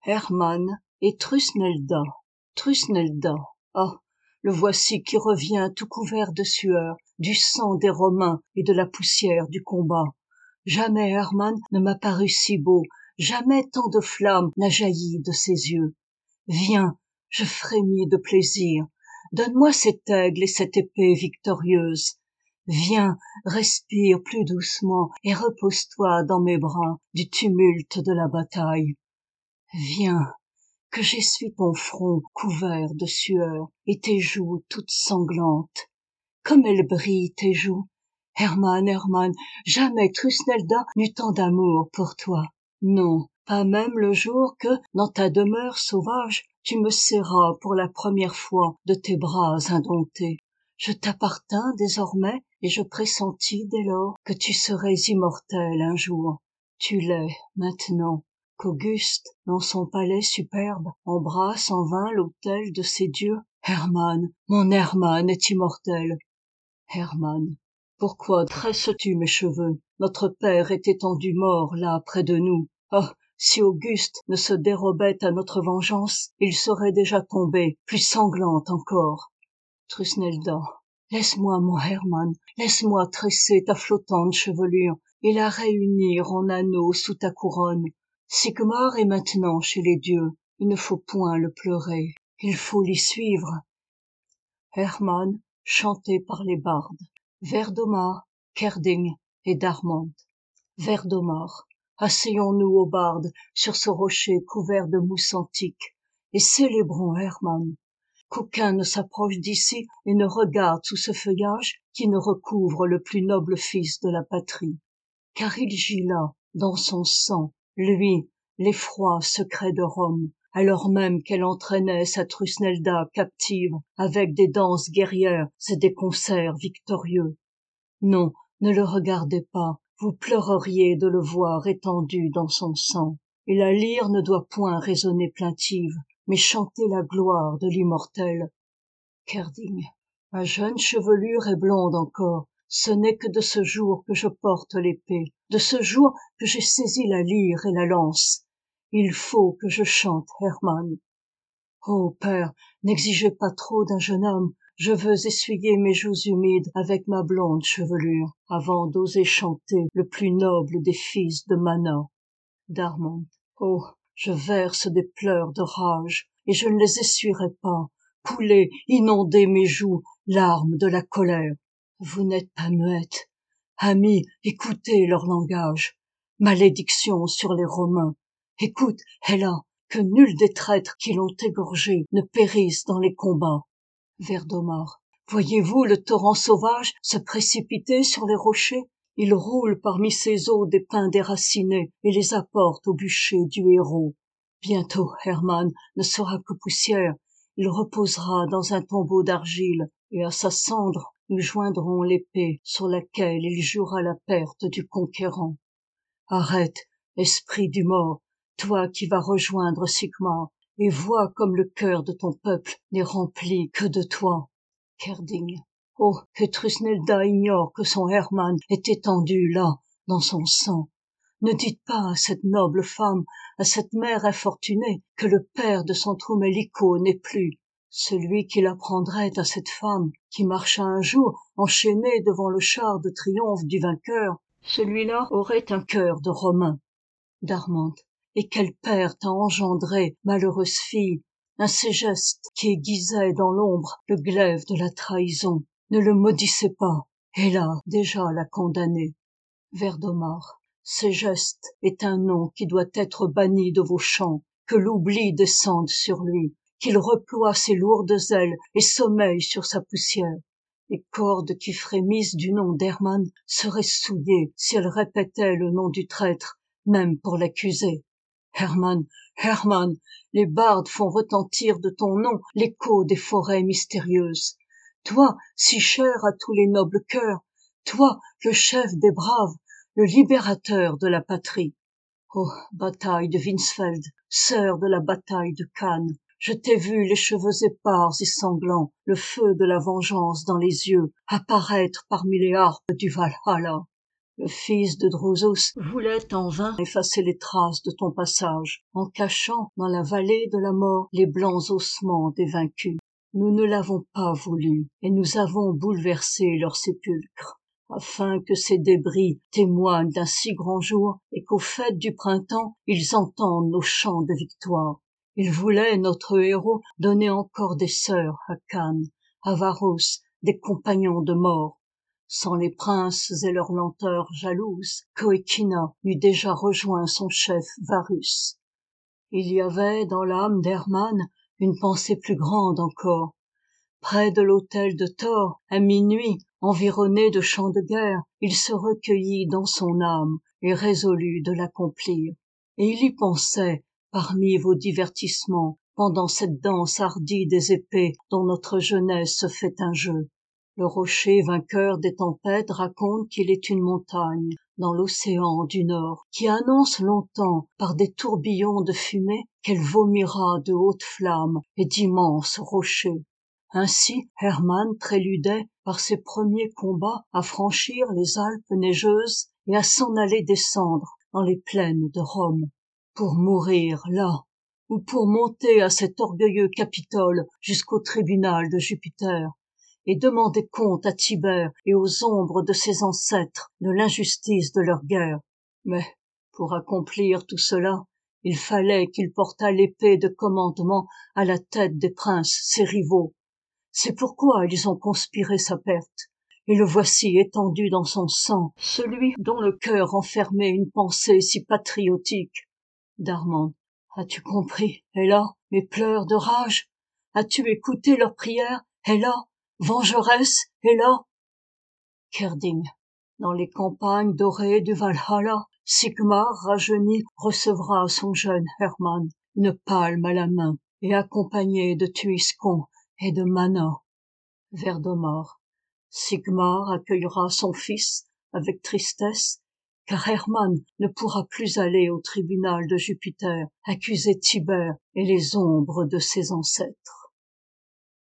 Hermann et Thusnelda. Thusnelda. Ah, le voici qui revient tout couvert de sueur, du sang des Romains et de la poussière du combat. Jamais Hermann ne m'a paru si beau, jamais tant de flamme n'a jailli de ses yeux. Viens, je frémis de plaisir, donne-moi cet aigle et cette épée victorieuse. Viens, respire plus doucement et repose-toi dans mes bras du tumulte de la bataille. Viens, que j'essuie ton front couvert de sueur et tes joues toutes sanglantes. Comme elles brillent tes joues. Hermann, Hermann, jamais Thusnelda n'eut tant d'amour pour toi. Non, pas même le jour que, dans ta demeure sauvage, tu me serras pour la première fois de tes bras indomptés. Je t'appartins désormais et je pressentis dès lors que tu serais immortel un jour. Tu l'es maintenant. Qu'Auguste, dans son palais superbe, embrasse en vain l'autel de ses dieux. Hermann, mon Hermann est immortel. Hermann, pourquoi tresses-tu mes cheveux? Notre père est étendu mort là près de nous. Ah, si Auguste ne se dérobait à notre vengeance, il serait déjà tombé, plus sanglante encore. Thusnelda, laisse-moi mon Hermann, laisse-moi tresser ta flottante chevelure et la réunir en anneaux sous ta couronne. Sigmar est maintenant chez les dieux, il ne faut point le pleurer, il faut l'y suivre. Hermann, chanté par les bardes. Verdomar, Kerding et Darmant. Verdomar, asseyons-nous aux bardes sur ce rocher couvert de mousse antique et célébrons Hermann. Qu'aucun ne s'approche d'ici et ne regarde sous ce feuillage qui ne recouvre le plus noble fils de la patrie. Car il gît là, dans son sang, lui, l'effroi secret de Rome, alors même qu'elle entraînait sa Thusnelda captive avec des danses guerrières et des concerts victorieux. Non, ne le regardez pas, vous pleureriez de le voir étendu dans son sang. Et la lyre ne doit point résonner plaintive, mais chanter la gloire de l'immortel. Kerding, ma jeune chevelure est blonde encore, ce n'est que de ce jour que je porte l'épée, de ce jour que j'ai saisi la lyre et la lance. Il faut que je chante Hermann. Oh père, n'exigez pas trop d'un jeune homme, je veux essuyer mes joues humides avec ma blonde chevelure, avant d'oser chanter le plus noble des fils de Mana. Darmant, oh, je verse des pleurs de rage, et je ne les essuierai pas. Coulez, inondez mes joues, larmes de la colère. Vous n'êtes pas muette. Amis, écoutez leur langage. Malédiction sur les Romains. Écoute, Héla, que nul des traîtres qui l'ont égorgé ne périsse dans les combats. Verdomar, voyez-vous le torrent sauvage se précipiter sur les rochers? Il roule parmi ses eaux des pins déracinés et les apporte au bûcher du héros. Bientôt Hermann ne sera que poussière, il reposera dans un tombeau d'argile, et à sa cendre nous joindrons l'épée sur laquelle il jouera la perte du conquérant. Arrête, esprit du mort, toi qui vas rejoindre Sigmar, et vois comme le cœur de ton peuple n'est rempli que de toi. Kerding. Oh, que Thusnelda ignore que son Hermann est étendu là, dans son sang. Ne dites pas à cette noble femme, à cette mère infortunée, que le père de son Troumeliko n'est plus. Celui qui l'apprendrait à cette femme, qui marcha un jour enchaînée devant le char de triomphe du vainqueur, celui-là aurait un cœur de Romain. Darmant, et quel père t'a engendré, malheureuse fille? Un ségeste qui aiguisait dans l'ombre le glaive de la trahison. Ne le maudissez pas, et là, déjà la condamnée. Verdomar, ségeste est un nom qui doit être banni de vos chants, que l'oubli descende sur lui, qu'il reploie ses lourdes ailes et sommeille sur sa poussière. Les cordes qui frémissent du nom d'Hermann seraient souillées si elles répétaient le nom du traître, même pour l'accuser. Hermann, Hermann, les bardes font retentir de ton nom l'écho des forêts mystérieuses. Toi, si cher à tous les nobles cœurs, toi, le chef des braves, le libérateur de la patrie. Oh, bataille de Winsfeld, sœur de la bataille de Cannes, je t'ai vu les cheveux épars et sanglants, le feu de la vengeance dans les yeux, apparaître parmi les harpes du Valhalla. Le fils de Drusus voulait en vain effacer les traces de ton passage, en cachant dans la vallée de la mort les blancs ossements des vaincus. Nous ne l'avons pas voulu, et nous avons bouleversé leur sépulcre, afin que ces débris témoignent d'un si grand jour, et qu'aux fêtes du printemps, ils entendent nos chants de victoire. Ils voulaient, notre héros, donner encore des sœurs à Cannes, à Varros, des compagnons de mort. Sans les princes et leur lenteur jalouse, Coéquina eût déjà rejoint son chef Varus. Il y avait dans l'âme d'Hermann une pensée plus grande encore. Près de l'autel de Thor, à minuit, environné de chants de guerre, il se recueillit dans son âme et résolut de l'accomplir. Et il y pensait, parmi vos divertissements, pendant cette danse hardie des épées dont notre jeunesse se fait un jeu. Le rocher vainqueur des tempêtes raconte qu'il est une montagne dans l'océan du Nord, qui annonce longtemps par des tourbillons de fumée qu'elle vomira de hautes flammes et d'immenses rochers. Ainsi Hermann préludait par ses premiers combats à franchir les Alpes neigeuses et à s'en aller descendre dans les plaines de Rome, pour mourir là, ou pour monter à cet orgueilleux Capitole jusqu'au tribunal de Jupiter, et demander compte à Tibère et aux ombres de ses ancêtres de l'injustice de leur guerre. Mais, pour accomplir tout cela, il fallait qu'il portât l'épée de commandement à la tête des princes, ses rivaux. C'est pourquoi ils ont conspiré sa perte. Et le voici étendu dans son sang, celui dont le cœur renfermait une pensée si patriotique. Darman, as-tu compris, Héla, mes pleurs de rage? As-tu écouté leurs prières, Héla, vengeresse, Héla? Kerding, dans les campagnes dorées du Valhalla, Sigmar rajeuni recevra son jeune Hermann, une palme à la main, et accompagné de Tuiskon et de Mana. Verdomar, Sigmar accueillera son fils avec tristesse, car Hermann ne pourra plus aller au tribunal de Jupiter accuser Tibère et les ombres de ses ancêtres.